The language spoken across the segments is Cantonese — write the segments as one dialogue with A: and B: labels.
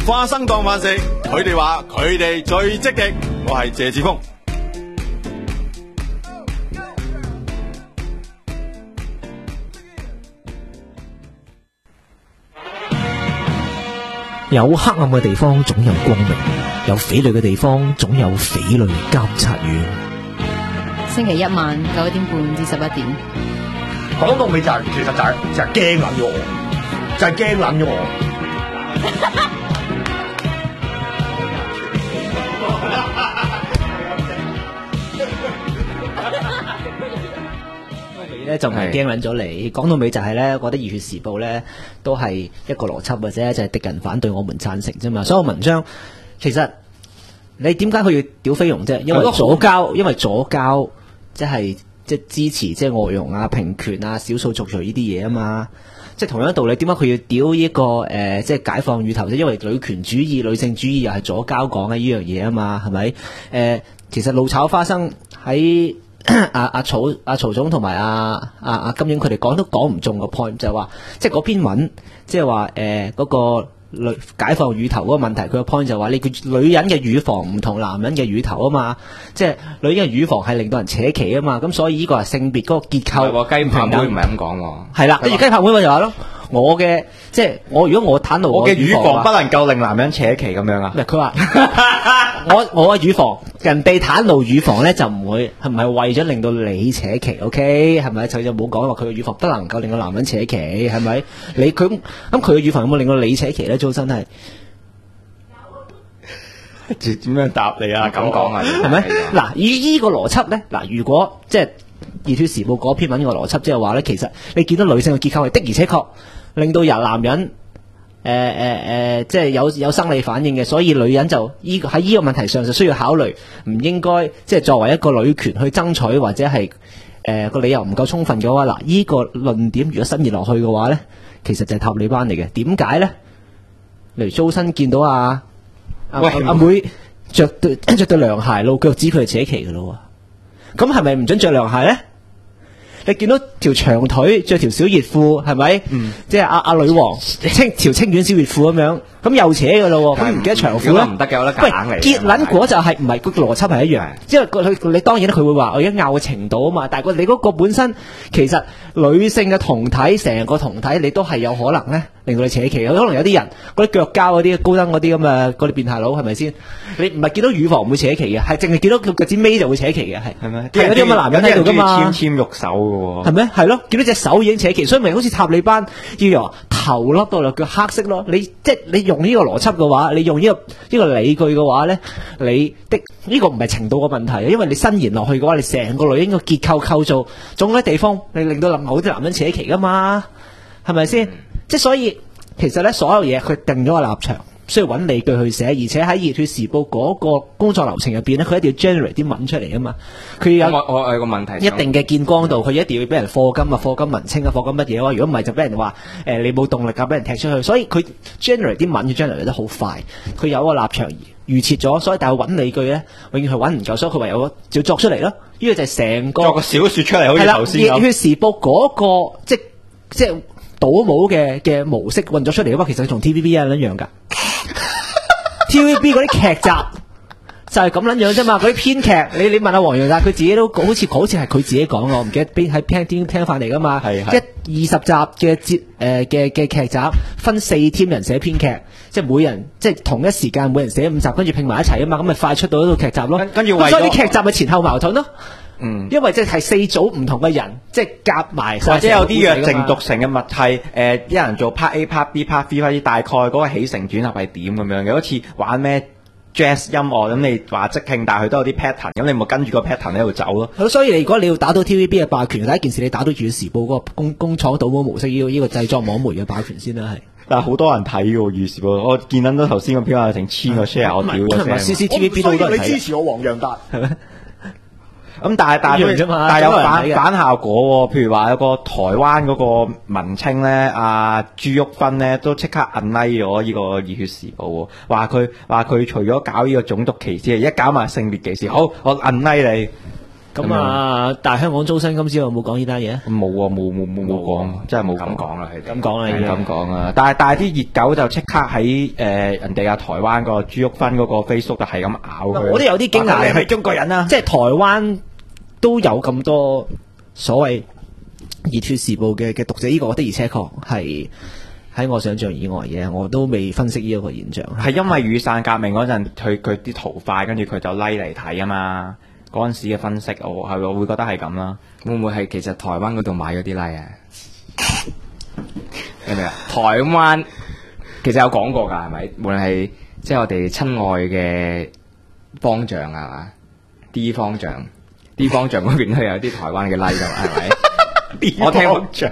A: 花生當飯食，佢哋話佢哋最積極。我係謝志峰。
B: 有黑暗嘅地方總有光明，有匪類嘅地方總有匪類監察院。
C: 星期一晚9點半至11點。
D: 講到尾就係其實就係驚撚咗我，就係驚撚咗我。
B: 咧就唔係驚撚咗你，講到尾就係咧，覺得《熱血時報》咧都係一個邏輯，或者就係敵人反對我們贊成啫嘛。所有文章其實你點解佢要屌菲傭啫？因為左膠即係支持即係外傭啊、平權啊、少數族裔呢啲嘢啊嘛。即係同樣道理，點解佢要屌呢個即係解放乳頭啫？因為女權主義、女性主義又係左膠講嘅呢樣嘢啊嘛，係咪？其實怒炒花生喺阿曹總同埋阿金英佢哋講都講唔中個 point， 就係話即係嗰篇文，即係話嗰個解放乳頭嗰個問題，佢個 point 就係話你佢女人嘅乳房唔同男人嘅乳頭啊嘛，即係女人嘅乳房係令到人扯旗啊嘛，咁所以呢個係性別嗰個結構。
E: 雞扒妹唔係咁講喎。
B: 係啦，跟住雞扒妹咪就話咯，我嘅即係如果我袒露
E: 我嘅乳房不能夠令男人扯旗咁樣啊？
B: 佢話我嘅乳房，人哋袒露乳房咧就唔會係咪為咗令到你扯旗 ？OK 係咪？就冇講話佢嘅乳房不能夠令到男人扯旗，係咪？佢嘅乳房有冇令到你扯旗咧？早晨係
E: 點樣答你啊？咁講啊？
B: 係咪？嗱，以呢個邏輯咧，嗱，如果即係《熱血時報》嗰篇文嘅邏輯，即係話咧，其實你見到女性嘅結構係的而且確令到男人。即係有生理反應嘅，所以女人就喺呢個問題上就需要考慮，唔應該即係作為一個女權去爭取，或者係個理由唔夠充分嘅話，嗱，呢個論點如果伸延落去嘅話咧，其實就係塔利班嚟嘅。點解咧？例如周身見到阿妹着對涼鞋露腳趾，佢就扯旗噶咯，咁係咪唔准着涼鞋咧？你見到條長腿着條小熱褲係咪？即係阿女王條清遠小熱褲咁樣，咁又扯噶咯，咁唔記得長褲咧？
E: 唔得嘅，我覺得夾硬嚟。
B: 結撚果就係唔係個邏輯係一樣，即係你當然佢會話我而家拗嘅程度啊嘛，但係你嗰個本身其實女性嘅胴體成個胴體你都係有可能咧令到你扯旗，可能有啲人嗰啲腳膠嗰啲高登嗰啲咁嘅嗰啲變態佬係咪先？你唔係見到乳房唔會扯旗嘅，係淨係見到腳趾尾就會扯旗嘅，係咪？係有啲咁嘅男人喺度噶嘛？
E: 纖肉手嘅喎，
B: 係咩？係咯，見到隻手已經扯旗，所以咪好似塔利班要由頭笠到落腳黑色咯。你用呢個邏輯嘅話，你用呢個理據嘅話咧，你的呢個唔係程度嘅問題，因為你伸延落去嘅話，你成個女人嘅結構構造，總有啲地方你令到某啲男人扯旗噶嘛，係咪先？即係所以其實咧，所有嘢佢定咗個立場，需要揾理據去寫，而且喺《熱血時報》嗰個工作流程入邊咧，佢一定要 generate 啲文出嚟啊嘛。佢有
E: 我有個問題，
B: 一定嘅見光度，佢一定要俾人課金啊、課金文青啊、課金乜嘢啊。如果唔係就俾人話你冇動力啊，俾人踢出去。所以佢 generate 啲文要 generate 得好快，佢有個立場預設咗，所以但係揾理據咧，永遠係揾唔夠，所以佢唯有就作出嚟咯。呢個就係成個
E: 作個小説出嚟，好似頭先咁。
B: 熱血時報嗰個即係倒模嘅模式運咗出嚟嘅話，其實同 TVB 一樣㗎。TVB 嗰啲劇集就係咁撚樣啫嘛，嗰啲編劇你問下黃洋達，佢自己都好似係佢自己講嘅，我唔記得喺聽翻嚟噶嘛。係20集嘅劇集分4 team 人寫編劇，即係每人即係同一時間每人寫5集，跟住拼埋一齊啊嘛，咁咪快出到一套劇集咯。跟住所以啲劇集咪前後矛盾咯。因為即係4組唔同嘅人，即係夾埋，
E: 或者有啲約定俗成嘅默契，一人做 part A、part B、part C， 大概嗰個起承轉合係點咁樣嘅，好似玩咩 jazz 音樂咁，你話即興，但係佢都有啲 pattern， 咁你咪跟住個 pattern 喺度走咯。
B: 所以如果你要打到 TVB 嘅霸權，第一件事你打到《熱血時報》嗰個工廠倒模模式，呢個製作網媒嘅霸權先啦，係。
E: 但係好多人睇嘅《熱血時報》，我見到頭先個片話成1000個 share， 我屌咗聲。
B: CCTV 都好多人睇。
D: 你支持我黃洋達係咩？
E: 咁但係有反效果喎，譬如話有個台灣嗰個文青咧，阿朱玉芬咧都即刻 unlike 咗呢個《熱血時報》喎，話佢除咗搞呢個種族歧視，一搞埋性別歧視，好我 unlike 你。
B: 咁啊，但係香港租新今朝有冇講呢單嘢？
E: 冇啊，冇講，真係冇
D: 咁講啦，係
B: 咁講啦，已經
E: 咁講啊！但係啲熱狗就即刻喺人哋台灣個朱玉芬嗰個 Facebook 就係咁咬佢。
B: 我都有啲驚訝，
E: 你係咪中國人啊？
B: 即係台灣都有咁多所謂熱血時報嘅讀者，呢個的而且確係喺我想象以外嘅，我都未分析呢一個現象。
E: 係因為雨傘革命嗰陣，佢啲圖快，跟住佢就拉嚟睇啊嘛。嗰陣時嘅分析，我會覺得係咁啦。
F: 會唔會係其實台灣嗰度買咗啲 like 啊？明唔明啊？台灣其實有講過㗎，係咪？無論係即係我哋親愛嘅方丈係嘛？D 方丈嗰邊都有啲台灣嘅 like 㗎，係咪？我聽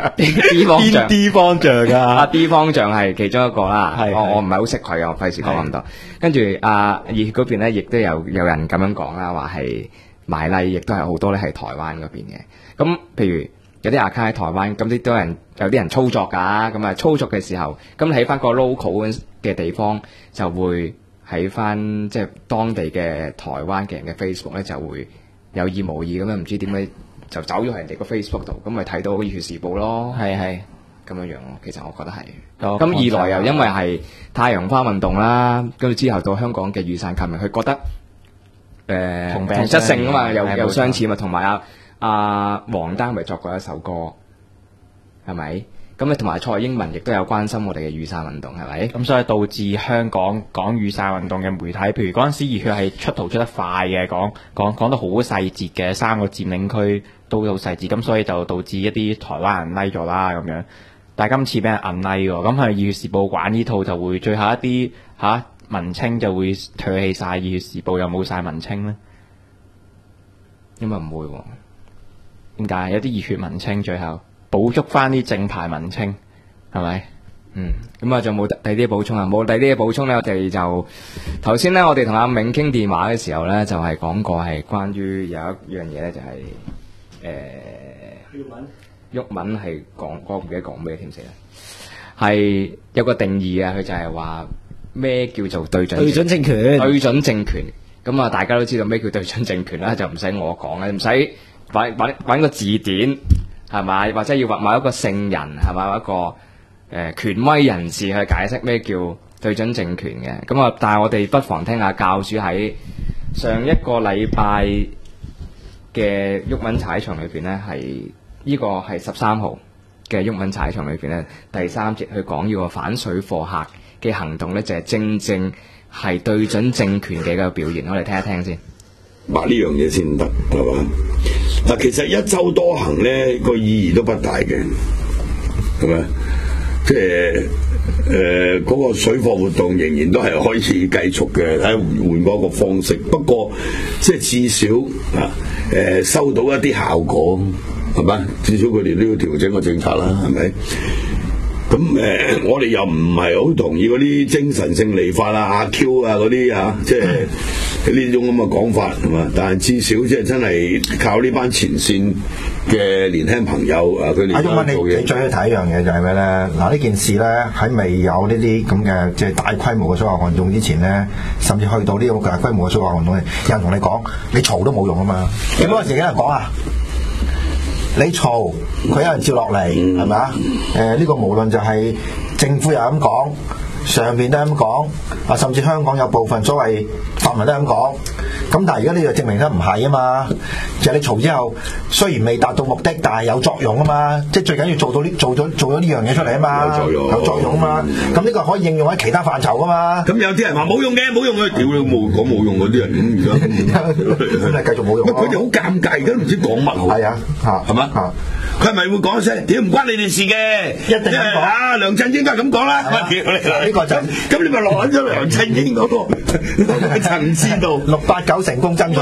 F: D 方丈
E: D 方丈㗎
F: ，D 方丈係其中一個啦。我唔係好識佢啊，我費事講咁多。跟住熱嗰邊咧，亦都有人咁樣講啦，話係買 like，亦都係好多咧係台灣嗰邊嘅。咁譬如有啲 account 喺台灣，咁有啲人操作㗎。咁啊操作嘅時候，咁喺翻個 local 嘅地方就會喺翻即係當地嘅台灣嘅人嘅 Facebook 咧，就會有意無意咁樣，唔知點解就走咗去人哋個 Facebook 度，咁咪睇到《熱血時報》咯。係咁樣咯。其實我覺得係。咁二來又因為係太陽花運動啦，跟住之後到香港嘅雨傘革命，佢覺得同質性啊嘛，又相似嘛，同埋阿黃丹咪作過一首歌，係咪？咁咧同埋蔡英文亦都有關心我哋嘅雨傘運動，係咪？
E: 咁所以導致香港講雨傘運動嘅媒體，譬如嗰陣時熱血係出圖出得快嘅，講得好細節嘅，3個佔領區都好細節，咁所以就導致一啲台灣人 like 咗啦咁樣。但係今次俾人 unlike 喎，咁係熱血時報玩呢套就會最後一啲文青就會唾棄晒熱血時報，又冇晒文青咧？
F: 因為唔會喎。
E: 點解？有啲熱血文青最後補足翻啲正牌文青，係咪？
F: 咁啊，仲冇第啲補充啊？冇第啲嘅補充咧，我哋就頭先咧，我哋同阿銘傾電話嘅時候咧，就係講過係關於有一樣嘢咧，就係毓民係講，我唔記得講咩添死啦，係有個定義啊，佢就係話咩叫做對準政權？對準政權，咁啊，大家都知道咩叫對準政權啦，就唔使我講啦，唔使揾個字典係咪？或者要揾某一個聖人係咪？某一個權威人士去解釋咩叫對準政權嘅。咁啊，但係我哋不妨聽下教主喺上一個禮拜嘅毓民踩場裏邊呢，係呢個係13號嘅毓民踩場裏邊呢，第3節去講呢個反水貨客嘅行動呢，就係正正係對準政權嘅一個表現。我哋聽一聽先。
G: 呢樣嘢先得，係嘛？嗱，其實一周多行咧個意義都不大嘅，係咪？即係嗰個水貨活動仍然都係可以繼續嘅，睇換嗰個方式。不過即係至少收到一啲效果，係咪？至少佢哋都要調整個政策啦，係咪？咁我哋又唔係好同意嗰啲精神勝利法啊、阿 Q 啊嗰啲即係呢種咁嘅講法係嘛？但係至少即係真係靠呢班前線嘅年輕朋友佢哋做嘢。
D: 你最要睇一樣嘢就係咩咧？嗱，呢件事咧喺未有呢啲咁嘅即係大規模嘅水貨運動之前咧，甚至去到呢個大規模嘅水貨運動，有人同你講，你嘈都冇用啊嘛！咁嗰陣時有人講啊？你嘈，佢有人照落嚟，係咪啊？呢個無論就係政府又咁講，上邊都咁講，甚至香港有部分所謂泛民都咁講。咁但係而家呢個證明得唔係啊嘛，就係你嘈之後，雖然未達到目的，但係有作用啊嘛。即係最緊要做咗呢樣嘢出嚟啊嘛，有作用啊嘛。咁呢個可以應用喺其他範疇噶嘛。
G: 咁有啲人話冇用嘅，屌你冇用嗰啲人咁而家，
D: 咁咪繼續冇用。
G: 佢哋好尷尬，而家都唔知講乜好。
D: 係啊，
G: 係嘛？佢係咪會講聲？屌唔關你哋事嘅，
D: 一定咁講。
G: 梁振英都係咁講啦。
D: 屌你，呢個就
G: 咁你咪落咗梁振英嗰個層次度。
D: 689成功爭取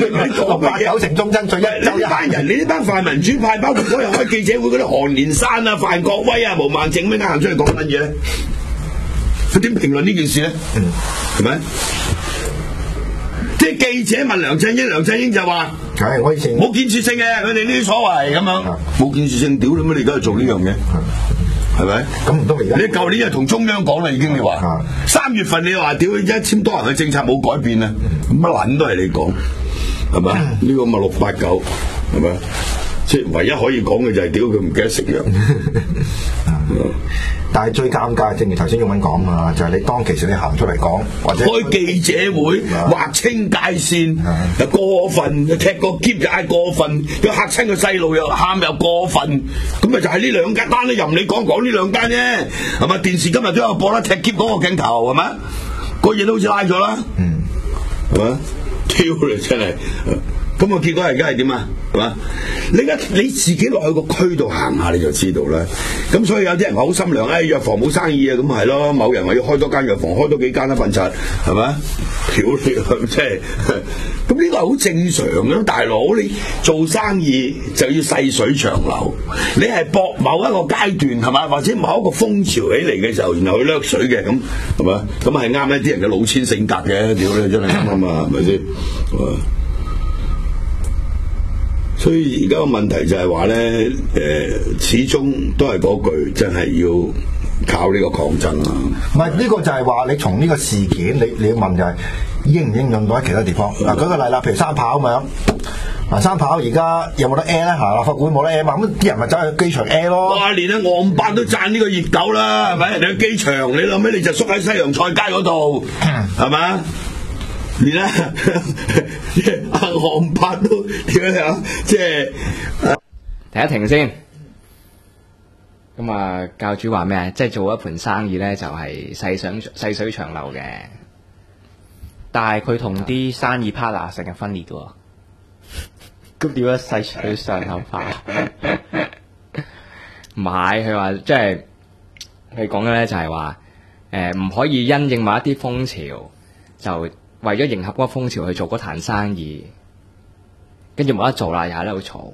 D: ，689成功爭取一周一
G: 班人，你呢班泛民主派，包括嗰日開記者會嗰啲韓連山啊、范國威啊、毛孟靜咩行出嚟講乜嘢咧？佢點評論呢件事咧？係咪？即係記者問梁振英，梁振英就話：
D: 係我以前
G: 冇建設性嘅，佢哋呢啲所謂咁樣，冇建設性，屌你乜？你而家去做呢樣嘢，係咪？
D: 咁唔通而家？
G: 你舊年就同中央講啦，已經你話3月份你話屌1000多人嘅政策冇改變啊，乜撚都係你講。 係咪？呢個咪689係咪？即係唯一可以講嘅就係屌佢唔記得食藥。
D: 但係最尷尬，正如頭先毓民講啊，就係你當其時你行出嚟講，或者
G: 開記者會劃清界線，又過分，踢個篋就嗌過分，又嚇親個細路又喊又過分，咁咪就係呢兩間單都任你講呢兩間啫，係咪？電視今日都有播啦，踢篋嗰個鏡頭係咪？個嘢都好似拉咗啦，係咪？挑你真係。咁個結果而家係點啊？係嘛？你自己落去個區度行下你就知道啦。咁所以有啲人話好心涼，藥房冇生意啊，咁係咯。某人話要開多間藥房，開多幾間啦，笨柒係咪？屌你，即係咁呢個係好正常嘅，大佬你做生意就要細水長流。你係搏某一個階段係嘛，或者某一個風潮起嚟嘅時候，然後去掠水嘅咁係嘛？咁係啱一啲人嘅老千性格嘅，屌你真係啱啊嘛，係咪先？所以而家個問題就係話咧，始終都係嗰句，真係要靠呢個抗爭啊！
D: 唔係呢個就係話你從呢個事件，你要問就係應唔應用到喺其他地方？嗱，舉個例啦，譬如三跑咁樣，嗱三跑而家有冇得 A 咧？立法會冇得 A 嘛，咁啲人咪走去機場 A 咯。哇！連阿岸伯都讚呢個熱狗啦，係咪？人哋去機場，你諗起你就縮喺西洋菜街嗰度，係咪？連啦，阿岸伯都點樣？即係
F: 停一停先。咁啊，教主話咩？即係做一盤生意咧，就係細水長流嘅。
E: 但係佢同啲生意 partner 成日分裂嘅喎。咁點解細水長流法？
F: 唔係，佢話即係佢講嘅咧，就係話唔可以因應某一啲風潮就。為咗迎合嗰個風潮去做嗰壇生意，跟住冇得做啦，又喺度嘈。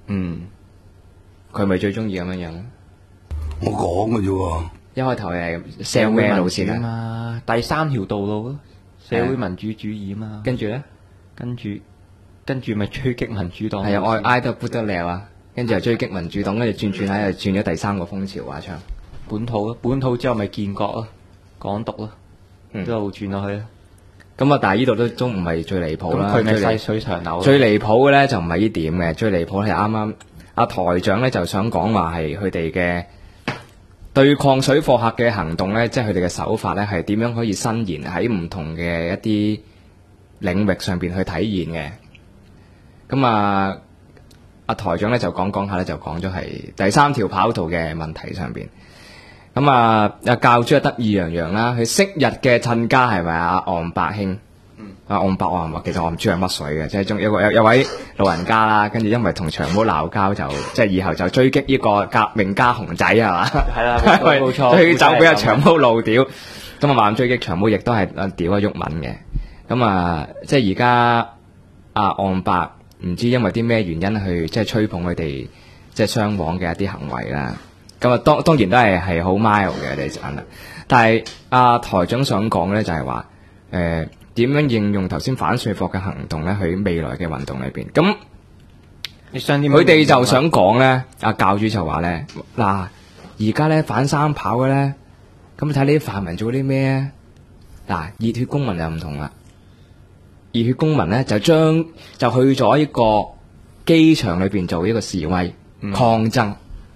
F: 佢咪最中意咁樣樣？
G: 我講嘅啫喎。
F: 一開頭係 sell 咩路線啊
E: 嘛？第三條道路咯，社會民主主義啊嘛。
F: 跟住咧，
E: 跟住咪追擊民主黨。
F: 係啊，我嗌得不得了啊！跟住又追擊民主黨，跟住轉喺度轉咗第三個風潮話唱
E: 本土之後咪建國咯，港獨咯，一路轉落去啦。
F: 咁啊，但係呢度都唔係最離譜啦。
E: 佢咪細水長流。
F: 最離譜嘅咧就唔係呢點嘅，最離譜係啱啱阿台長咧就想講話係佢哋嘅對抗水貨客嘅行動咧，即係佢哋嘅手法咧係點樣可以伸延喺唔同嘅一啲領域上邊去體現嘅。咁啊，阿台長咧就講下咧就講咗係第三條跑道嘅問題上邊。咁啊，阿教主啊得意洋洋啦，佢昔日嘅親家係咪阿岸伯兄？阿岸伯我話其實我唔知係乜水嘅，即係仲有位老人家啦，跟住因為同長毛鬧交就即係以後就追擊呢個革命家熊仔係嘛？
E: 係啦，冇錯，
F: 追走俾阿長毛怒屌，咁啊猛追擊長毛亦都係屌阿毓民嘅。咁啊，即係而家阿岸伯唔知因為啲咩原因去即係吹捧佢哋即係雙簧嘅一啲行為啦。咁啊，當然都係好 mild 嘅你陣啦，但係台長想講咧就係話點樣應用頭先反水貨嘅行動咧，喺未來嘅運動裏邊。咁佢哋就想講咧，阿教主就話咧嗱，而家咧反三跑嘅咧，咁睇你啲泛民做啲咩啊？嗱，熱血公民就唔同啦，熱血公民咧就去咗一個機場裏邊做一個示威抗爭。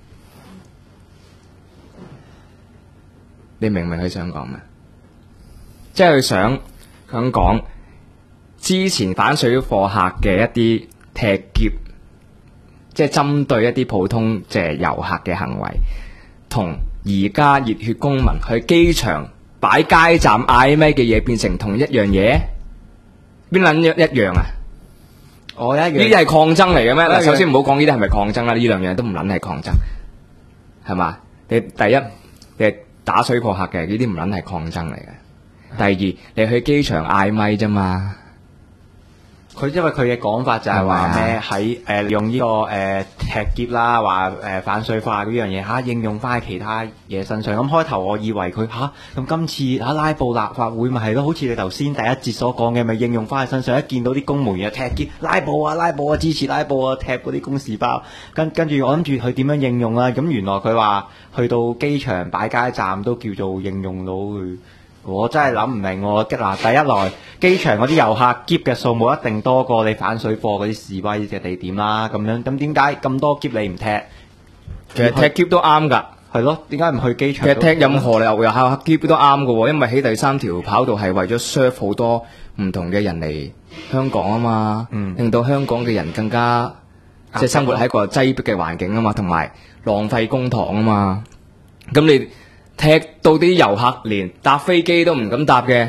F: 你明唔明佢想講咩？即係佢想講之前反水貨客嘅一啲踢劫，即係針對一啲普通即係遊客嘅行為，同而家熱血公民去機場擺街站嗌咩嘅嘢變成同一樣嘢？邊撚一樣啊？
E: 我一樣。
F: 呢啲係抗爭嚟嘅咩？嗱，首先唔好講呢啲係咪抗爭啦，呢兩樣都唔撚係抗爭，係嘛？你第一你打水貨客嘅呢啲唔撚係抗爭嚟嘅。第二，你去機場嗌咪啫嘛。
E: 佢因為佢嘅講法就係話咩喺用呢個踢劫啦，話反水貨嗰樣嘢嚇應用翻喺其他嘢身上。咁開頭我以為佢咁今次拉布立法會咪係咯，好似你頭先第一節所講嘅，咪應用翻喺身上。一見到啲公務員踢劫拉布啊，支持拉布啊，踢嗰啲公事包。跟住我諗住佢點樣應用啦。咁原來佢話去到機場擺街站都叫做應用到佢我真係諗唔明喎。嗱，第一來機場嗰啲遊客篋嘅數目一定多過你反水貨嗰啲示威嘅地點啦。咁點解咁多篋你唔踢？
F: 其實踢篋都啱㗎。
E: 係咯，點解唔去機場？
F: 其實踢任何遊客篋都啱㗎喎，因為喺第三條跑道係為咗 serve 好多唔同嘅人嚟香港啊嘛，令到香港嘅人更加即係生活喺一個擠迫嘅環境啊嘛，同埋浪費公帑啊嘛。咁你踢到啲遊客連搭飛機都唔敢搭嘅，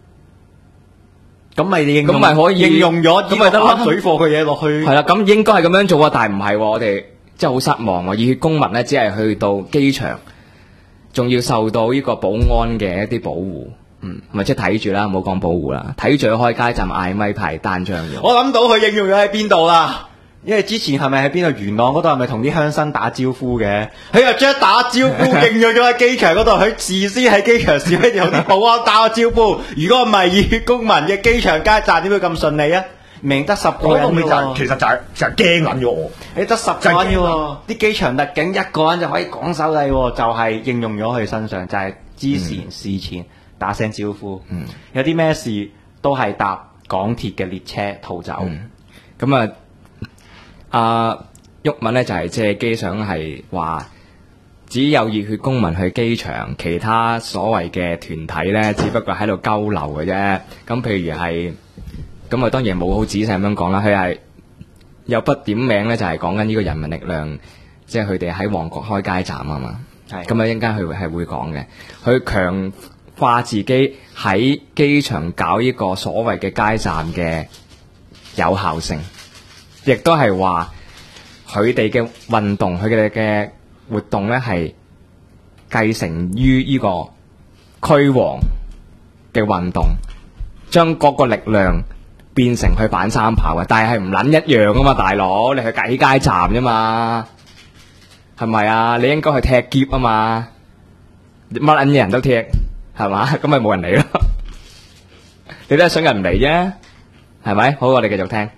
E: 咁咪可以應用咗
F: 咁咪得啦
E: 水貨嘅嘢落去。
F: 係啦，咁應該係咁樣做啊，但係唔係喎，我哋真係好失望喎。熱血公民咧，只係去到機場，仲要受到呢個保安嘅一啲保護，咪即係睇住啦，唔好講保護啦，睇住開街站嗌咪排單張嘅。
E: 我諗到佢應用咗喺邊度啦。因為之前係咪喺邊度元朗嗰度係咪同啲鄉紳打招呼嘅？佢又將打招呼應用咗喺機場嗰度，佢事先喺機場示威同啲保安打個招呼。如果唔係熱血公民嘅機場街站點會咁順利啊？明得10個人喎，
D: 其實就係驚撚咗我。
E: 你得10個人喎，啲機場特警一個人就可以講手勢喎，就係應用咗佢身上，就係之前事前打聲招呼。有啲咩事都係搭港鐵嘅列車逃走。
F: 咁啊。阿毓民咧就係借機想係話，只有熱血公民去機場，其他所謂嘅團體咧，只不過喺度交流嘅啫。咁譬如係，咁啊當然冇好仔細咁樣講啦。佢係有不點名咧，就係講緊呢個人民力量，即係佢哋喺旺角開街站啊嘛。係咁啊，一陣間佢係會講嘅。佢強化自己喺機場搞呢個所謂嘅街站嘅有效性。亦都係話佢哋嘅運動，佢哋嘅活動咧係繼承於呢個驅黃嘅運動，將嗰個力量變成去反三跑嘅，但係唔撚一樣噶嘛，大佬，你去計街站啫嘛，係咪啊？你應該去踢篋啊嘛，乜撚嘢人都踢，係嘛？咁咪冇人嚟咯，你都係想人唔嚟啫，係咪？好，我哋繼續聽。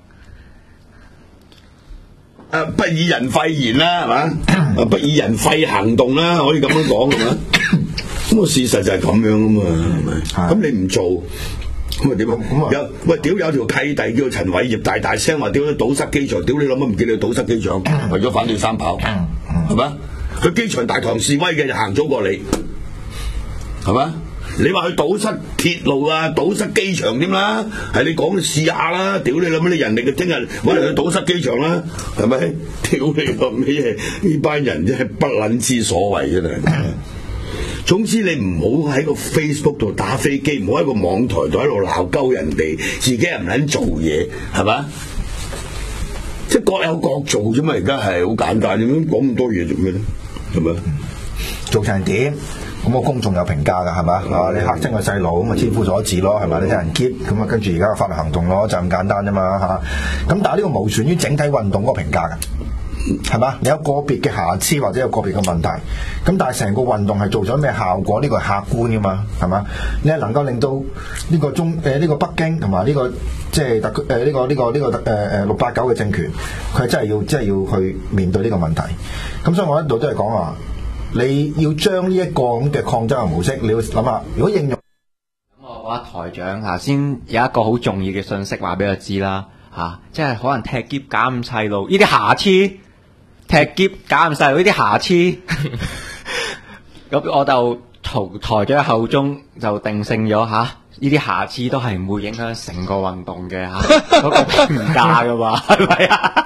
G: 不以人廢言啦，係嘛？不以人廢行動啦，可以咁樣講係嘛？咁個事實就係咁樣啊嘛，係咪？咁你唔做，咁啊點啊？喂，屌有條契弟叫陳偉業，大聲話屌你堵塞機場，屌你諗乜唔見你堵塞機場，為咗反對三跑，係嘛？佢機場大堂示威嘅就行咗過嚟，係嘛？你話去堵塞鐵路啊，堵塞機場添啦，係你講試下啦，屌你諗乜你人力嘅聽日揾人去堵塞機場啦，係咪？屌你個咩？呢班人真係不撚之所謂真係。總之你唔好喺個 Facebook 度打飛機，唔好喺個網台度喺度鬧鳩人哋，自己又唔撚做嘢，係嘛？即係各有各做啫嘛，而家係好簡單，點樣講咁多嘢做咩咧？係咪？
D: 做成點？咁個公眾有評價㗎，係嘛？你嚇親個細路咁啊，千夫所指咯，係咪？你睇人 keep 咁啊，跟住而家嘅法律行動咯，就咁簡單啫嘛嚇。咁但係呢個無損於整體運動嗰個評價㗎，係嘛？你有個別嘅瑕疵或者有個別嘅問題，咁但係成個運動係做咗咩效果？呢個係客觀㗎嘛，係嘛？你係能夠令到呢個呢個北京同埋呢個即係特區呢個689嘅政權，佢係真係要去面對呢個問題。咁所以我一度都係講話。你要將呢一個咁嘅抗爭嘅模式，你要諗下，如果應用
E: 咁，我覺得台長先有一個好重要嘅信息話俾我知啦，即係可能踢篋搞咁細路，呢啲瑕疵，踢篋搞咁細路呢啲瑕疵，咁我就從台長口中就定性咗呢啲瑕疵都係唔會影響成個運動嘅嗰個評價噶嘛，係咪啊？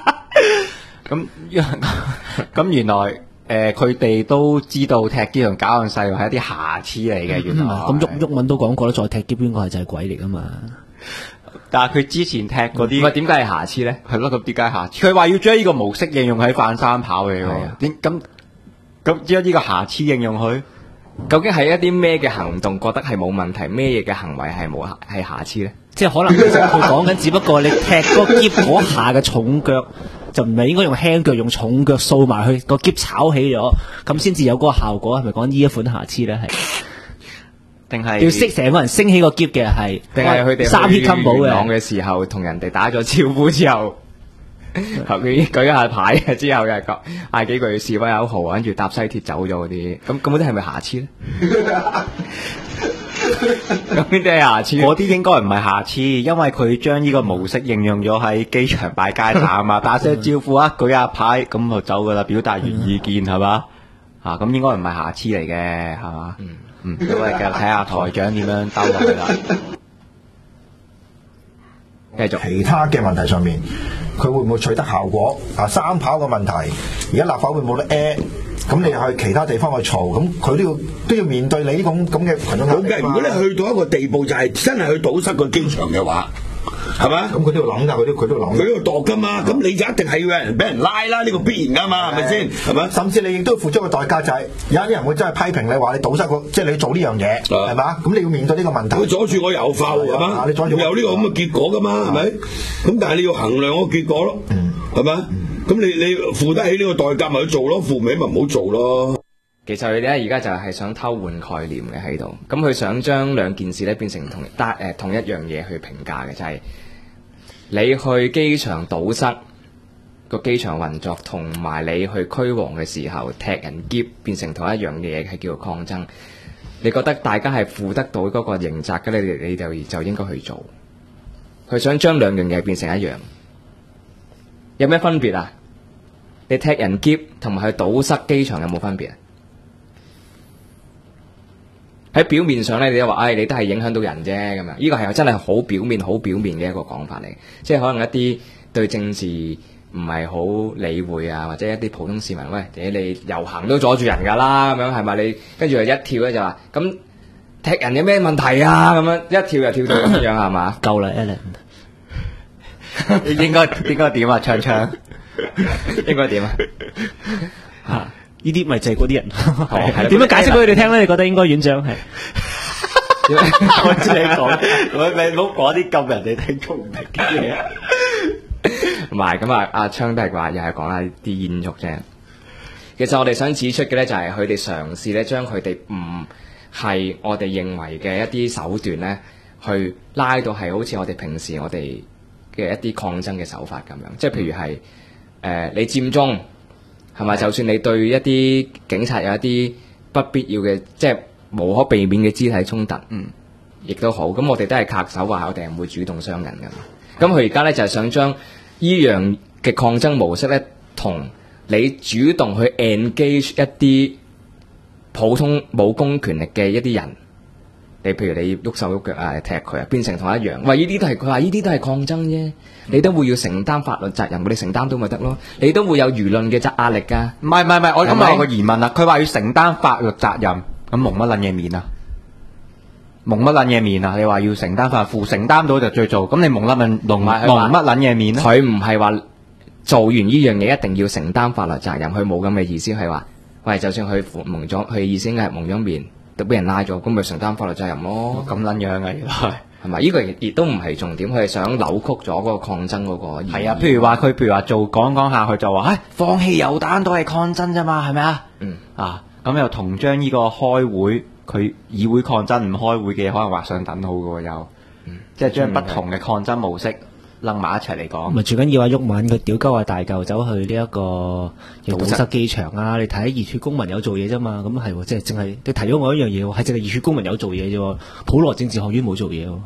E: 咁原來。佢哋都知道踢篋同搞咁細路係一啲瑕疵嚟嘅，原來
B: 咁毓民都講過啦，再踢篋邊個係就係鬼嚟噶嘛？
E: 但係佢之前踢嗰啲，
F: 唔係點解係瑕疵咧？
E: 係咯，咁點解瑕疵？佢話要將呢個模式應用喺反三跑嘅喎。咁將呢個瑕疵應用去，
F: 究竟係一啲咩嘅行動覺得係冇問題，咩嘢嘅行為係瑕疵咧？
B: 即係可能佢講緊，只不過你踢個篋嗰下嘅重腳。就唔係應該用輕腳，用重腳掃埋去個篋炒起咗，咁先至有嗰個效果。係咪講呢一款瑕疵咧？係
E: 定係
B: 要識成個人升起個篋嘅係？
F: 定係佢哋
B: 三 hit combo 嘅？
F: 嘅時候同人哋打咗招呼之後，佢舉一下牌之後又嗌幾句示威口號，跟住搭西鐵走咗嗰啲，咁嗰啲係咪瑕疵咧？ 咁邊啲係瑕疵？
E: 嗰啲應該唔係瑕疵，因為佢將呢個模式應用咗喺機場擺街站啊嘛，打聲招呼啊，舉下牌咁就走噶啦，表達完意見係嘛？咁應該唔係瑕疵嚟嘅係嘛？咁我哋繼續睇下台長點樣兜落去啦。繼續
D: 其他嘅問題上面，佢會唔會取得效果？三跑嘅問題，而家立法會冇得 A， 咁你去其他地方去嘈，咁佢都要面對你呢種咁嘅群眾壓力啊嘛。
G: 如果你去到一個地步，就係真係去堵塞個機場嘅話，係嘛？
D: 咁佢都要諗㗎，佢都要諗。
G: 佢都要度㗎嘛，咁你就一定係要有人俾人拉啦，呢個必然㗎嘛，係咪先？係咪？
D: 甚至你亦都要付出個代價，就係有啲人會真係批評你話你堵塞即係你做呢樣嘢，係嘛？咁你要面對呢個問題。
G: 佢阻住我遊埠係嘛？
D: 你阻住我
G: 有呢個咁嘅結果㗎嘛？係咪？咁但係你要衡量個結果咯，係嘛？咁你付得起呢個代價咪去做咯，付唔起咪唔好做咯。
F: 其實佢哋咧而家就係想偷換概念嘅喺度，咁佢想將兩件事咧變成同一樣嘢去評價嘅，就係、你去機場堵塞個機場運作，同埋你去驅蝗嘅時候踢人篋變成同一樣嘢，係叫做抗爭。你覺得大家係負得到嗰個刑責嘅，你就應該去做。佢想將兩樣嘢變成一樣，有咩分別啊？你踢人篋同埋去堵塞機場有冇分別啊？喺表面上咧，你都話，你都係影響到人啫咁樣。呢個係真係好表面嘅一個講法嚟，即係可能一啲對政治唔係好理會啊，或者一啲普通市民，喂，你遊行都阻住人㗎啦，咁樣係咪？你跟住一跳咧就話，咁踢人有咩問題啊？咁樣一跳就跳到咁樣係嘛？
B: 夠啦 Alan
E: 應該點啊？唱
F: 應該點啊？
B: 呢啲咪就係嗰啲人，
F: 係
B: 點樣解釋俾佢哋聽咧？你覺得應該院長係？
E: 我知你講，你唔好講啲咁人哋聽眾唔明嘅嘢。
F: 唔係咁啊！阿昌都係話，又係講下啲煙肉啫。其實我哋想指出嘅咧，就係佢哋嘗試咧，將佢哋唔係我哋認為嘅一啲手段咧，去拉到係好似我哋平時我哋嘅一啲抗爭嘅手法咁樣。即係譬如係你佔中。係咪？就算你對一啲警察有一啲不必要嘅，即係無可避免嘅肢體衝突，亦都好。咁我哋都係恪守話，我哋唔會主動傷人㗎嘛。咁佢而家咧就係想將依樣嘅抗爭模式咧，同你主動去 engage 一啲普通冇公權力嘅一啲人，你譬如你喐手喐腳啊，踢佢啊，變成同一樣。喂，呢啲都係佢話，呢啲都係抗爭啫。你都會要承擔法律責任，你承擔到咪得咯？你都會有輿論嘅壓力㗎。
E: 唔係，我今日有個疑問啦。佢話要承擔法律責任，咁蒙乜撚嘢面啊？蒙乜撚嘢面啊？你話要承擔法律，承擔到就最做。咁你蒙乜撚嘢面咧？
F: 佢唔係話做完呢樣嘢一定要承擔法律責任，佢冇咁嘅意思。係話，喂，就算佢蒙咗，佢意思係蒙咗面，都俾人拉咗，咁咪承擔法律責任咯。
E: 咁撚樣嘅，原來。
F: 係咪？呢個亦都唔係重點，佢係想扭曲咗嗰個抗爭嗰個意義。
E: 係啊，譬如話講下，佢就話，放棄油彈都係抗爭啫嘛，係咪啊？咁又同將呢個開會，佢議會抗爭唔開會嘅可能畫上等號嘅喎，又，即係將不同嘅抗爭模式擸埋一齊嚟講。
B: 咪最緊要話鬱文佢屌鳩啊大嚿走去呢一個要堵塞機場啊！你睇熱血公民有做嘢啫嘛，咁係即係淨係你提咗我一樣嘢喎，係淨係熱血公民有做嘢啫，普羅政治學院冇做嘢喎。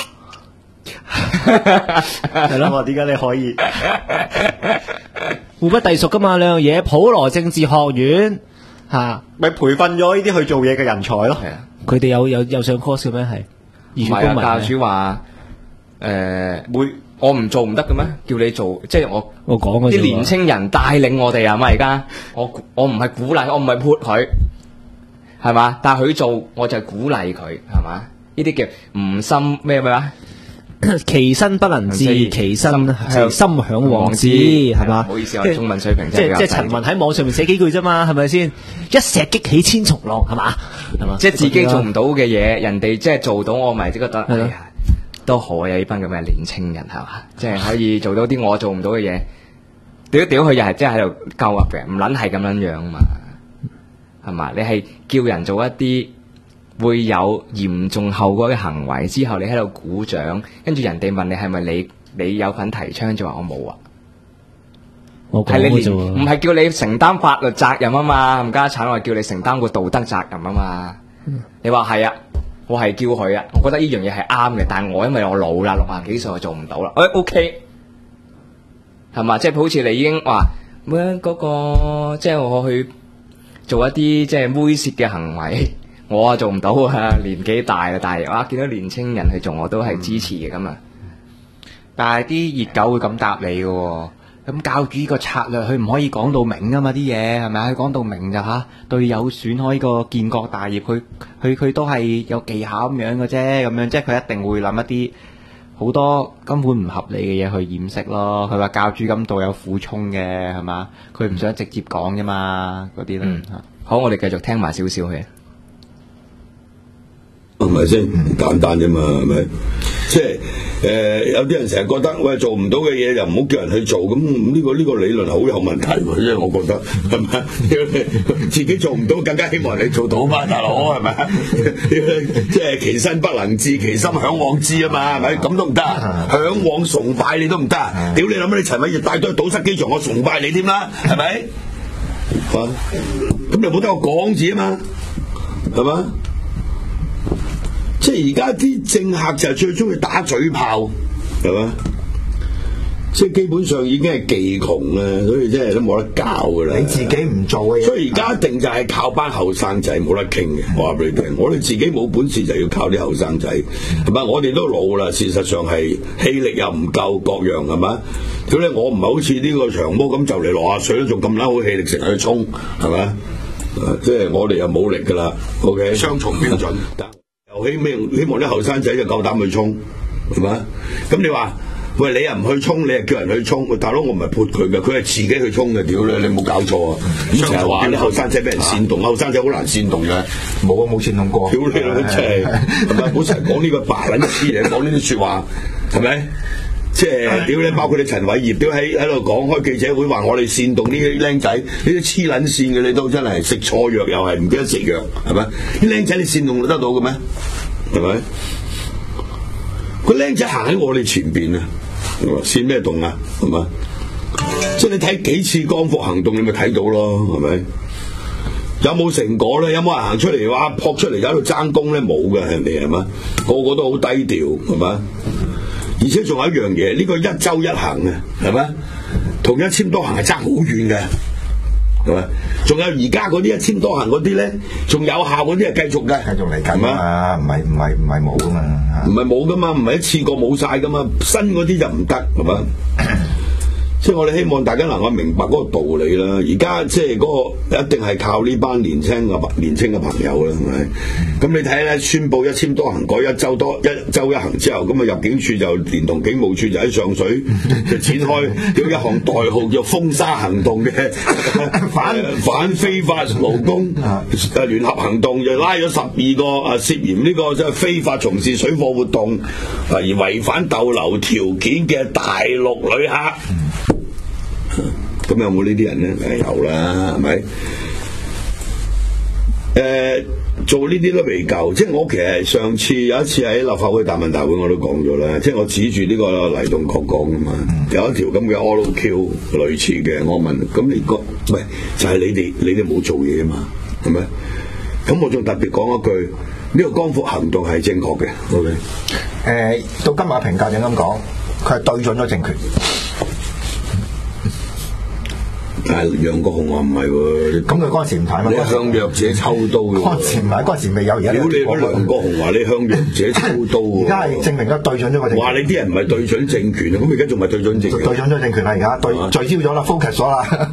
B: 係咯，
E: 點解你可以
B: 互不隸屬噶嘛？兩樣嘢，普羅政治學院
E: 咪培訓咗呢啲去做嘢嘅人才咯。
F: 係啊，
B: 佢哋有上 course 嘅咩？係熱血公民
F: 教主話我唔做唔得嘅咩？叫你做，即係
B: 我講
F: 啲年青人帶領我哋啊嘛！而家我唔係鼓勵，我唔係潑佢，係嘛？但係佢做，我就係鼓勵佢，係嘛？呢啲叫唔心咩話？
B: 其身不能至，其身係心向往之，係嘛？
F: 唔好意思，我中文水平
B: 即係陳雲喺網上面寫幾句啫嘛，係咪先？一石激起千重浪，係嘛？係嘛？
F: 即係自己做唔到嘅嘢，人哋即係做到，我咪即覺得，哎呀，都好啊！有呢班咁嘅年青人係嘛？即係可以做到啲我做唔到嘅嘢，屌佢又係即係喺度鳩噏嘅，唔撚係咁樣樣嘛？係嘛？你係叫人做一啲會有嚴重後果嘅行為之後，你喺度鼓掌，跟住人哋問你係咪你有份提倡，就話我冇啊。係你唔係叫你承擔法律責任啊嘛，冚家鏟，我係叫你承擔個道德責任啊嘛。你話係啊， 我係叫佢啊，我覺得呢樣嘢係啱嘅，但係我因為我老啦，60幾歲我做唔到啦。OK， 係嘛？即係好似你已經話咩嗰個，即係我去做一啲即係猥褻嘅行為，我啊做唔到啊，年紀大啦，但係哇見到年青人去做我都係支持嘅咁啊。
E: 但係啲熱狗會咁答你嘅喎，咁教主呢個策略佢唔可以講到明啊嘛，啲嘢係咪啊？佢講到明就對有損害個建國大業，佢都係有技巧咁樣嘅啫，咁樣即係佢一定會諗一啲好多根本唔合理嘅嘢去掩飾咯。佢話教主咁度有苦衷嘅係嘛，佢唔想直接講啫嘛，嗰啲咧。
F: 好，我哋繼續聽埋少少佢。
G: 係咪先？簡單啫嘛，係咪？即係有啲人成日覺得喂，做唔到嘅嘢就唔好叫人去做，咁呢個理論好有問題喎，因為我覺得係咪？自己做唔到，更加希望你做到嘛，大佬係咪？即係其身不能至，其心向往之啊嘛，係咪？咁都唔得，向往崇拜你都唔得。屌你諗下，你陳偉業帶隊堵塞機場，我崇拜你添啦，係咪？咁你冇得個講字啊嘛，係嘛？即係而家啲政客就係最中意打嘴炮，係嘛？即係基本上已經係技窮啦，所以真係都冇得教噶啦。
D: 你自己唔做嘅嘢，
G: 所以而家一定就係靠班後生仔冇得傾嘅。我話俾你聽，我哋自己冇本事就要靠啲後生仔，係咪？我哋都老啦，事實上係氣力又唔夠，各樣係嘛？咁咧，我唔係好似呢個長毛咁就嚟60歲都仲咁撚好氣力成日去衝，係咪？即係我哋又冇力噶啦。OK， 雙重標準。又希望啲後生仔就夠膽去衝，係嘛？咁你話喂，你又唔去衝，你又叫人去衝，喂大佬我唔係潑佢嘅，佢係自己去衝嘅，屌你冇搞錯啊！成日話啲後生仔俾人煽動，後生仔好難煽動嘅，
D: 冇啊冇煽動過，
G: 屌你老真係，係咪？好成日講呢個白撚黐嘢，講呢啲説話，係咪？即係屌你，包括你陳偉業，屌喺度講開記者會話我哋煽動呢啲僆仔，呢啲黐撚線嘅你都真係食錯藥又係唔記得食藥，係咪？啲僆仔你煽動得到嘅咩？係咪？個僆仔行喺我哋前邊啊，煽咩動啊？係嘛？即係你睇幾次光復行動，你咪睇到咯，係咪？有冇成果咧？有冇人行出嚟話撲出嚟喺度爭功咧？冇嘅係咪？係嘛？個個都好低調，係嘛？而且仲有一樣嘢，呢個一周一行啊，係咪？同一簽多行係爭好遠嘅，係咪？仲有而家嗰啲一簽多行嗰啲咧，仲有效嗰啲係繼續嘅，
D: 繼續嚟緊啊！唔係冇噶嘛，
G: 唔係冇噶嘛，唔係一次過冇晒噶嘛，新嗰啲就唔得，係嘛？即係我哋希望大家能夠明白嗰個道理啦。而家即係嗰個一定係靠呢班年青嘅朋友啦，係咪？咁你睇咧，宣佈一簽多行改一周一行之後，咁啊入境處就連同警務處就喺上水就展開叫一項代號叫風沙行動嘅反非法勞工聯合行動，就拉咗12個涉嫌呢個即係非法從事水貨活動而違反逗留條件嘅大陸旅客。咁有冇呢啲人咧？有啦，係咪？做呢啲都未夠，即係我其實上次有一次喺立法會答問大會我都講咗啦，即係我指住呢個黎棟國講噶嘛，有一條咁嘅 OQ 類似嘅，我問咁你個喂就係你哋冇做嘢啊嘛，係咪？咁我仲特別講一句，呢個光復行動係正確嘅。OK，
D: 到今日評價就咁講，佢係對準咗政權。
G: 但係楊國雄話唔係喎，
D: 咁佢嗰陣時唔睇嘛？
G: 你向弱者抽刀嘅喎。嗰陣時唔係，
D: 嗰陣時未有，而家
G: 屌你嗰梁國雄話你向弱者抽刀喎。
D: 而家係證明咗對準咗個政權。
G: 話你啲人唔係對準政權啊，咁而家仲咪對準政權？
D: 對準咗政權啦，而家聚焦咗啦 ，focus 咗啦。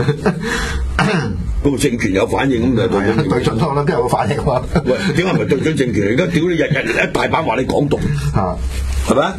G: 嗰個政權有反應咁就對準政權。
D: 對準咗啦，邊有個反應喎？
G: 喂，點解唔係對準政權？而家屌你日一大班話你港獨，係咪？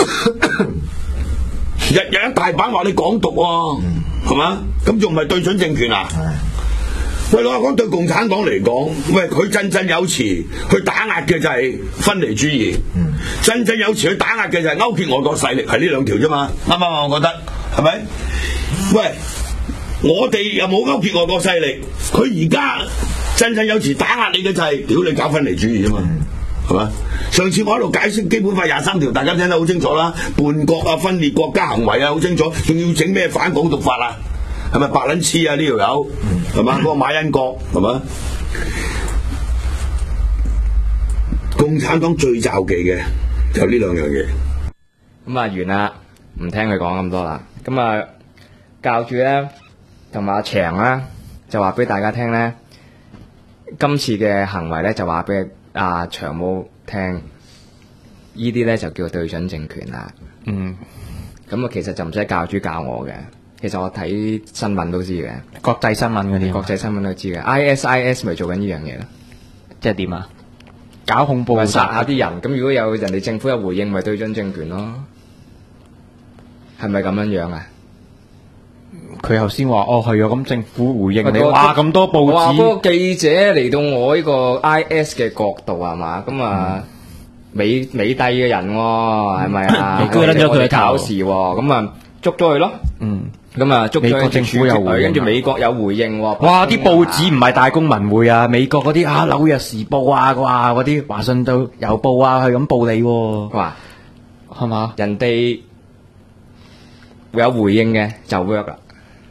G: 日一大班話你港獨喎，係嘛？咁仲唔係對準政權啊？喂，老實講，對共產黨嚟講，喂，佢振振有詞去打壓嘅就係分離主義，振振有詞去打壓嘅就係勾結外國勢力，係呢兩條啫嘛，啱唔啱？我覺得係咪？喂，我哋又冇勾結外國勢力，佢而家振振有詞打壓你嘅就係屌你搞分離主義啫嘛。係嘛？上次我喺度解釋基本法23條，大家聽得好清楚啦。叛國啊、分裂國家行為啊，好清楚。仲要整咩反港獨法啊？係咪白撚黐啊？呢條友係嘛？嗰個馬恩國係嘛？共共產黨最罩忌嘅就呢兩樣嘢。
F: 咁啊完啦，唔聽佢講咁多啦。咁啊教主咧同埋阿長啦，就話俾大家聽咧，今次嘅行為咧就話俾阿長毛聽，呢啲咧就叫對準政權啦。咁啊其實就唔使教主教我嘅，其實我睇新聞都知嘅，
E: 國際新聞嗰啲，
F: 國際新聞都知嘅。ISIS 咪做緊呢樣嘢咯，
E: 即係點啊？搞恐怖
F: 咪殺下啲人。咁如果有人哋政府有回應，咪對準政權咯。係咪咁樣樣啊？
E: 佢頭先話係啊，咁政府回應你，
F: 我
E: 哇咁多報
F: 話
E: 紙，
F: 嗰個記者嚟到我呢個 IS 嘅角度係嘛？咁啊美帝嘅人喎，係咪啊？
B: 你居撚咗佢嘅頭
F: 考試喎，咁啊捉咗佢咯。咁啊捉咗
E: 美國政府有回應啊
F: 跟住美國有回應喎。
E: 哇！啲報紙唔係大公文匯啊，美國嗰啲紐約時報啊，嗰啲華盛頓郵報啊，係咁報你喎，
F: 哇，
E: 係嘛？
F: 人哋會有回應嘅就 work 啦。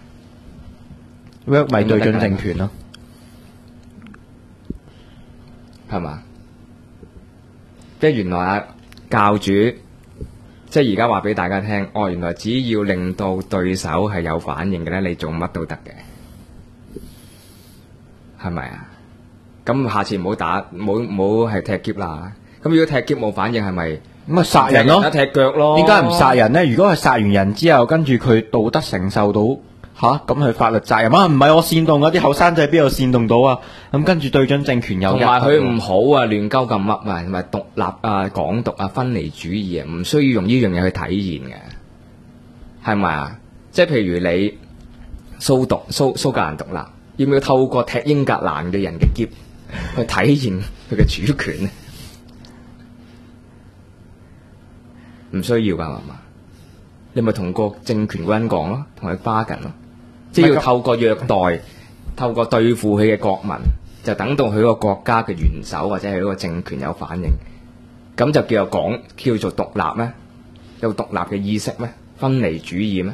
E: work 咪對準政權咯，
F: 係嘛？即係原來啊教主，即係而家話俾大家聽，原來只要令到對手係有反應嘅咧，你做乜都得嘅，係咪啊？咁下次唔好打，唔好係踢劫啦。咁如果踢劫冇反應，係咪
E: 咁啊殺人咯，
F: 踢腳咯？
E: 點解唔殺人咧？如果係殺完人之後，跟住佢道德承受到咁佢法律責任啊？唔係我煽動嗰啲後生仔邊度煽動到啊？咁跟住對準政權有
F: 同埋佢唔好啊，亂鳩咁噏啊，同埋獨立啊、港獨啊、分離主義啊，唔需要用呢樣嘢去體現嘅，係咪啊？即係譬如你蘇格蘭獨立，要唔要透過踢英格蘭嘅人嘅劫去體現佢嘅主權咧？唔需要噶係嘛？你咪同個政權嗰人講咯，同佢bargain咯，即係要透過虐待、透過對付佢嘅國民，就等到佢個國家嘅元首或者係嗰個政權有反應，咁就叫做獨立咩？有獨立嘅意識咩？分離主義咩？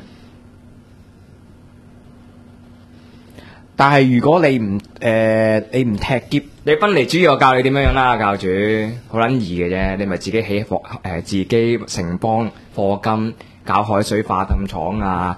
E: 但係如果你唔踢劫，
F: 你分離主義，我教你點樣啦，教主，好撚易嘅啫，你咪自己起自己城邦課金，搞海水化淡廠啊，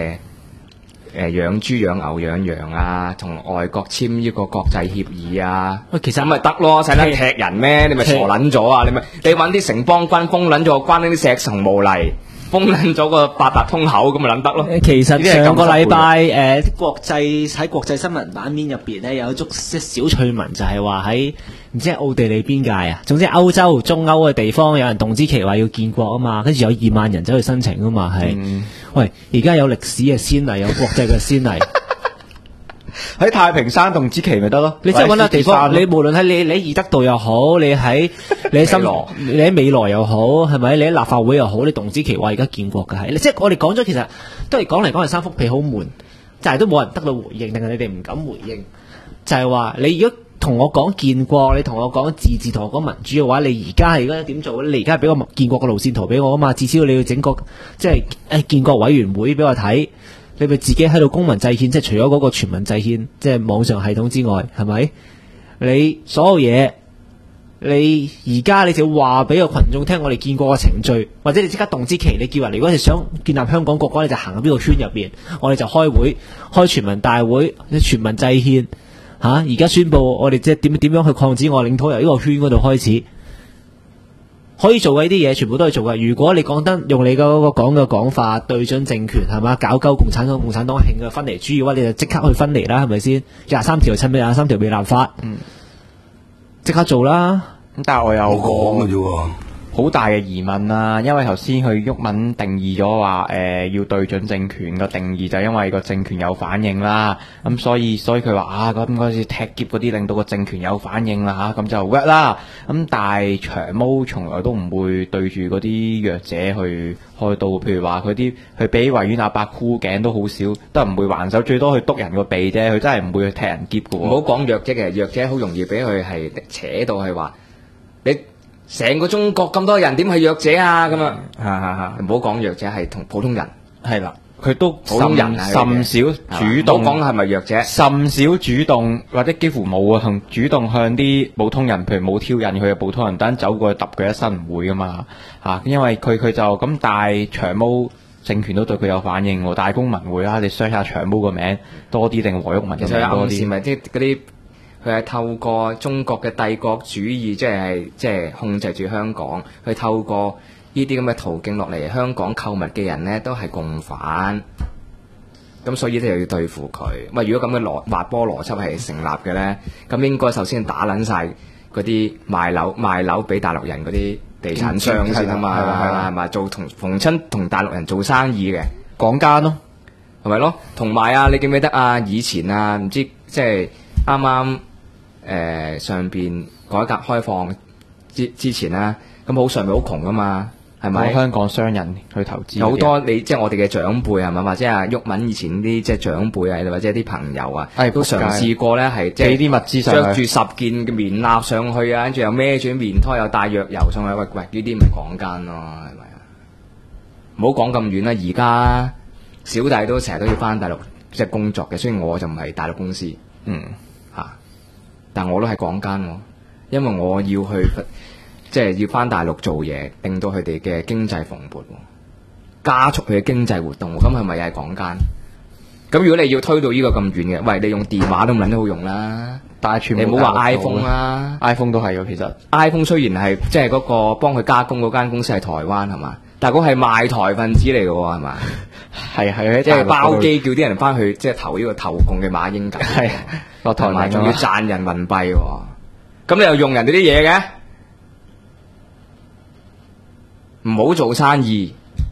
F: 養豬養牛養羊啊，同外國簽呢個國際協議啊，
B: 其實
F: 咁咪得咯，使得踢人咩？你咪傻撚咗啊！你揾啲城邦軍封撚咗個關呢啲石層無泥，封撚咗個八達通口，咁咪撚得咯。
B: 其實上個禮拜喺國際新聞版面入邊咧有一則小趣聞，就係話喺唔知係奧地利邊界啊，總之歐洲、中歐嘅地方有人動之旗話要建國啊嘛，跟住有2萬人走去申請啊嘛，係。喂，而家有歷史嘅先例，有國際嘅先例。
E: 喺太平山動之旗咪得咯？
B: 你真係揾個地方，你無論喺你喺義德道又好，你喺美羅又好，係咪？你喺立法會又好，你動之旗話而家建國嘅係，即係我哋講咗，其實都係講嚟講去三幅被好悶，就係都冇人得到回應，定係你哋唔敢回應？就係話你如果同我講建國，你同我講自治，同我講民主嘅話，你而家點做咧？你而家係俾個建國嘅路線圖俾我啊嘛，至少你要整個即係建國委員會俾我睇。你咪自己喺度公民制憲，即係除咗嗰個全民制憲，即係網上系統之外，係咪？你所有嘢，你而家你就要話俾個群眾聽，我哋建國嘅程序，或者你即刻動之旗，你叫人如果你想建立香港國家，你就行喺邊個圈入邊，我哋就開會，開全民大會，全民制憲嚇。而家宣布我哋即係點樣去擴展我領土，由呢個圈嗰度開始。可以做嘅呢啲嘢，全部都係做嘅。如果你講得用你嗰個講嘅講法對準政權係嘛，搞鳩共產黨興嘅分離主義嘅話，你就即刻去分離啦，係咪先？23條趁23條未立法，即刻做啦。
E: 咁但係我有
G: 講嘅啫喎。
E: 好大嘅疑問啊，因為頭先佢毓民定義咗話要對準政權個定義就因為個政權有反應啦，咁所以佢話咁嗰次踢劫嗰啲令到個政權有反應啦咁就 work 啦。咁但係長毛從來都唔會對住嗰啲弱者去開刀，譬如話佢俾維園阿伯箍頸都好少，都唔會還手，最多去督人個鼻啫，佢真係唔會去踢人劫嘅。
F: 唔好講弱者嘅，弱者好容易俾佢係扯到係話你。成個中國咁多人點係弱者啊咁啊？唔好講弱者係同普通人係啦，
E: 佢都
F: 普通人啊
E: 甚少主動
F: 唔好講係咪弱者，
E: 甚少主動或者幾乎冇啊，同主動向啲普通人，譬如冇挑釁佢嘅普通人，等走過去揼佢一身唔會噶嘛因為佢就咁大長毛政權都對佢有反應喎，大公民會啦，你 search 下長毛個名多啲定何毓民
F: 其實有
E: 嘅名多啲？
F: 暗示咪即係嗰啲佢係透過中國嘅帝國主義，即係控制住香港，去透過呢啲咁嘅途徑落嚟香港購物嘅人呢，都係共犯。咁所以咧又要對付佢。喂，如果咁嘅滑坡邏輯係成立嘅呢，咁應該首先打撚晒嗰啲賣樓俾大陸人嗰啲地產商先啊嘛，係嘛？做逢親同大陸人做生意嘅
E: 港奸咯，
F: 係咪咯？同埋啊，你記唔記得啊？以前啊，唔知即係啱啱上邊改革開放之前啦，咁好上面好窮噶嘛。係咪
E: 香港商人去投資？
F: 好多你即係我哋嘅長輩係咪？或者係毓民以前啲即係長輩啊，或者啲朋友啊，都嘗試過咧，係即係
E: 啲物資上去，
F: 着住10件嘅棉衲上去啊，跟住又孭住棉胎，又帶藥油上去。喂，呢啲咪講奸咯，係咪啊？唔好講咁遠啦，而家小弟都成日都要翻大陸即係工作嘅，雖然我就唔係大陸公司，但我都係講奸喎，因為我要去。即係要翻大陸做嘢，令到佢哋嘅經濟蓬勃，加速佢嘅經濟活動。咁係咪又係講奸？咁如果你要推到呢個咁遠嘅，喂，你用電話都唔撚得好用啦。
E: 但係全部
F: 你唔好話 iPhone 啦
E: ，iPhone 都係嘅。其實
F: iPhone 雖然係即係嗰個幫佢加工嗰間公司係台灣係嘛，但係嗰係賣台分子嚟嘅喎係嘛？
E: 係
F: 即係包機叫啲人翻去即係投呢個投共嘅馬英九，
E: 係落台
F: 埋仲要賺人民幣喎。咁你又用人哋啲嘢嘅？唔好做生意，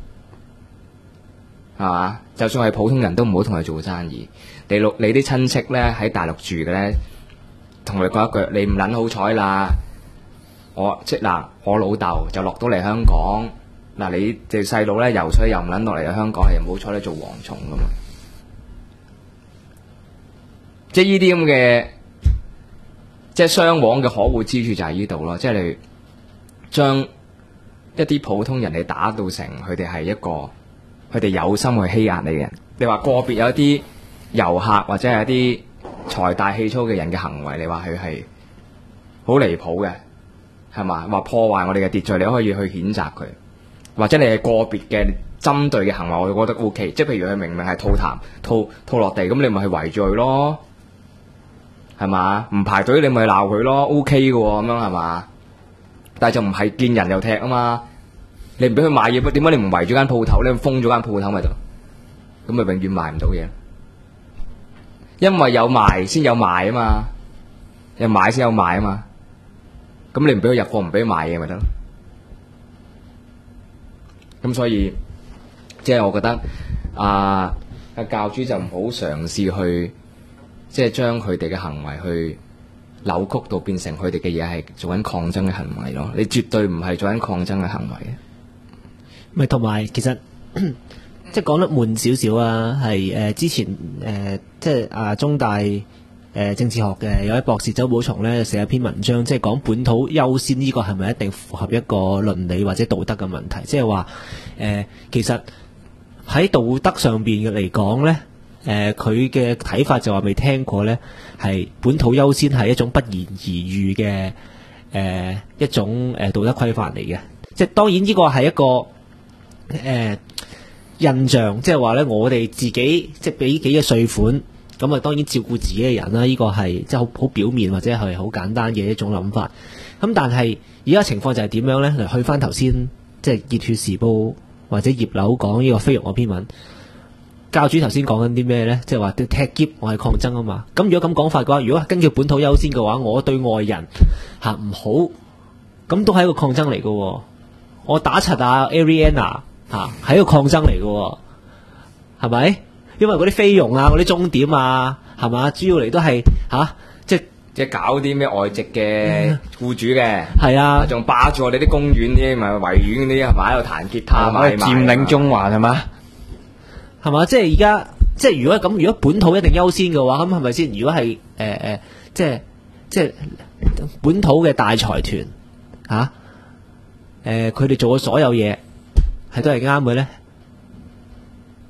F: 係嘛？就算係普通人都唔好同佢做生意。你啲親戚咧喺大陸住嘅咧，同佢講一句：你唔撚好彩啦！我老豆就落到嚟香港，嗱你隻細佬咧游水又唔撚落嚟香港，係唔好彩你做蝗蟲噶嘛。即係呢啲咁嘅，即係雙簧嘅可惡之處就係呢度咯。即係你將一啲普通人哋打到成佢哋係一個，佢哋有心去欺壓你嘅人。你話個別有一啲遊客或者係一啲財大氣粗嘅人嘅行為，你話佢係好離譜嘅，係嘛？話破壞我哋嘅秩序，你可以去譴責佢，或者你係個別嘅針對嘅行為，我覺得 OK。即係譬如佢明明係吐痰吐落地，咁你咪去圍住佢咯，係嘛？唔排隊你咪鬧佢咯 ，OK 嘅喎，咁樣係嘛？但係就唔係見人又踢啊嘛！你唔俾佢買嘢，點解你唔圍住間鋪頭咧？你封咗間鋪頭咪得？咁咪永遠賣唔到嘢。因為有賣先有賣啊嘛，有買先有賣啊嘛。咁你唔俾佢入貨，唔俾佢賣嘢咪得咯。咁所以即係我覺得教主就唔好嘗試去即係將佢哋嘅行為去扭曲到變成佢哋嘅嘢係做緊抗爭嘅行為咯，你絕對唔係做緊抗爭嘅行為嘅。
B: 咪同埋其實即係講得悶少少啊，係之前即係中大政治學嘅有位博士周寶松咧寫一篇文章，即係講本土優先呢個係咪一定符合一個倫理或者道德嘅問題？即係話其實喺道德上邊嘅嚟講咧。佢嘅睇法就話未聽過呢係本土優先係一種不言而喻嘅一種道德規範嚟嘅。即係當然呢個係一個印象，即係話呢我哋自己即係俾幾個稅款，咁啊當然照顧自己嘅人啦。呢個係即係好表面或者係好簡單嘅一種諗法。咁但係而家情況就係點樣呢？嚟去翻頭先即係熱血時報或者葉劉講呢個菲傭嗰篇文。教主頭先講緊啲咩呢？即係話踢劫我係抗爭啊嘛。咁如果咁講法嘅話，如果根據本土優先嘅話，我對外人唔好，咁都係一個抗爭嚟嘅。我打柒Ariana 係一個抗爭嚟嘅，係咪？因為嗰啲菲傭嗰啲鐘點係嘛，主要嚟都係即係
F: 搞啲咩外籍嘅僱主嘅，
B: 係啊，
F: 仲霸住我哋啲公園啲，咪維園嗰啲係咪喺度彈吉他賣
E: 佔領中環係嘛？
B: 係嘛？即係而家，即係如果咁，如果本土一定優先嘅話，咁係咪先？如果係即係本土嘅大財團佢哋做嘅所有嘢係都係啱嘅咧？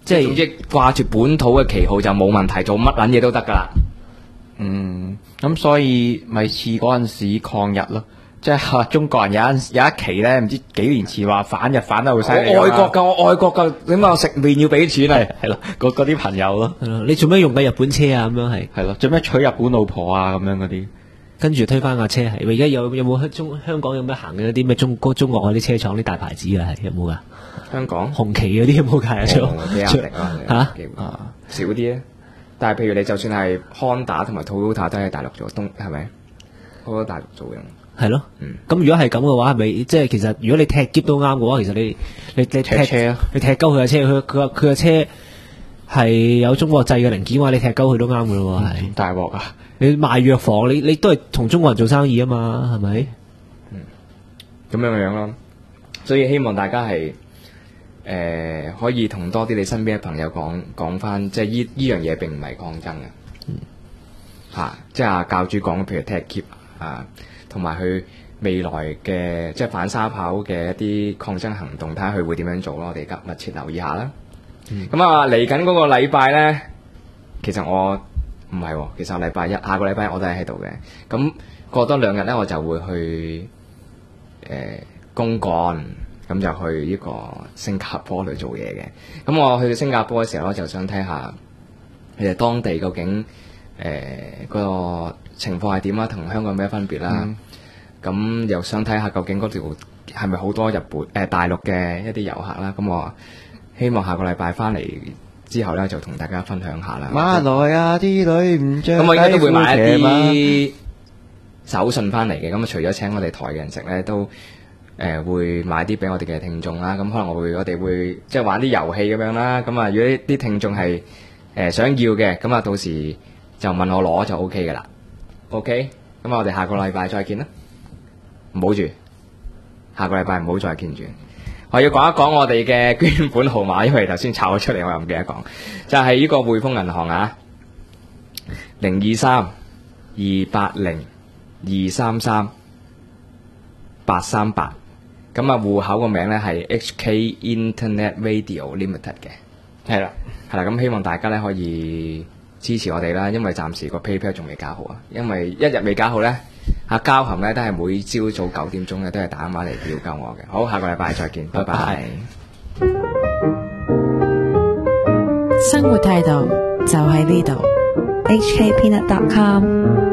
B: 即係
F: 總之掛住本土嘅旗號就冇問題，做乜撚嘢都得㗎啦。
E: 咁所以咪似嗰陣時抗日咯，即係中國人有一期咧，唔知幾年前話反日反得好犀利
F: 我愛國㗎，我愛國㗎，點解我食麵要俾錢啊？
E: 係咯，嗰啲朋友咯，
B: 係咯，你做咩用緊日本車啊？咁樣係
E: 咯，做咩娶日本老婆啊？咁樣嗰啲，
B: 跟住推翻架車係。而家有冇香港有咩行嘅啲咩中國嗰啲車廠啲大牌子啊？係有冇㗎？
F: 香港
B: 紅旗嗰啲有冇㗎？
F: 比亞迪啊
B: 嚇
F: 少啲咧。但係譬如你就算係 Honda 同埋 Toyota 都喺大陸做，係咪？好多大陸做嘅。
B: 係咯，咁如果係咁嘅話，係咪即係其實如果你踢劫都啱嘅話，其實你踢
E: 車
B: 你踢鳩佢架車，佢架車係有中國製嘅零件嘅話，你踢鳩佢都啱嘅咯喎，係
E: 大鑊啊！
B: 你賣藥房，你都係同中國人做生意啊嘛，係咪？
F: 咁樣咯，所以希望大家係可以同多啲你身邊嘅朋友講翻，即係依樣嘢並唔係抗爭嘅，即係教主講，譬如踢劫啊，同埋佢未來嘅即係反沙炮嘅一啲抗爭行動，睇下佢會點樣做咯，我哋密切留意下啦。咁嚟緊嗰個禮拜咧，其實我唔係喎，其實禮拜一下個禮拜我都係喺度嘅。咁過多2日咧，我就會去公幹，咁就去呢個新加坡去做嘢嘅。咁我去到新加坡嘅時候，我就想睇下其實當地究竟個情況係點啊，同香港有咩分別啦？咁又想睇下究竟嗰條係咪好多大陸嘅一啲遊客啦？咁我希望下個禮拜翻嚟之後咧，就同大家分享下啦。
E: 馬來亞啲女唔着，
F: 咁我應該都會買一啲手信翻嚟嘅。咁除咗請我哋台嘅人食咧，都會買啲俾我哋嘅聽眾啦。咁可能我哋會即係玩啲遊戲咁樣啦。咁啊，如果啲聽眾係想要嘅，咁啊到時就問我攞就 OK 嘅啦。OK，咁我哋下個禮拜再見啦。唔好住，下個禮拜唔好再見住。我要講一講我哋嘅捐款號碼，因為頭先炒咗出嚟，我又唔記得講，就係呢個匯豐銀行啊，023-280-233-838，咁啊戶口個名咧係 HK Internet Radio Limited 嘅，係啦，咁希望大家咧可以支持我哋啦，因為暫時個 PayPal 仲未搞好啊，因為一日未搞好咧。交含咧都係每朝早9點鐘咧都係打電話嚟表救我嘅。好，下個禮拜再見，拜拜。
H: 生活態度就喺呢度，hkpeanut.com。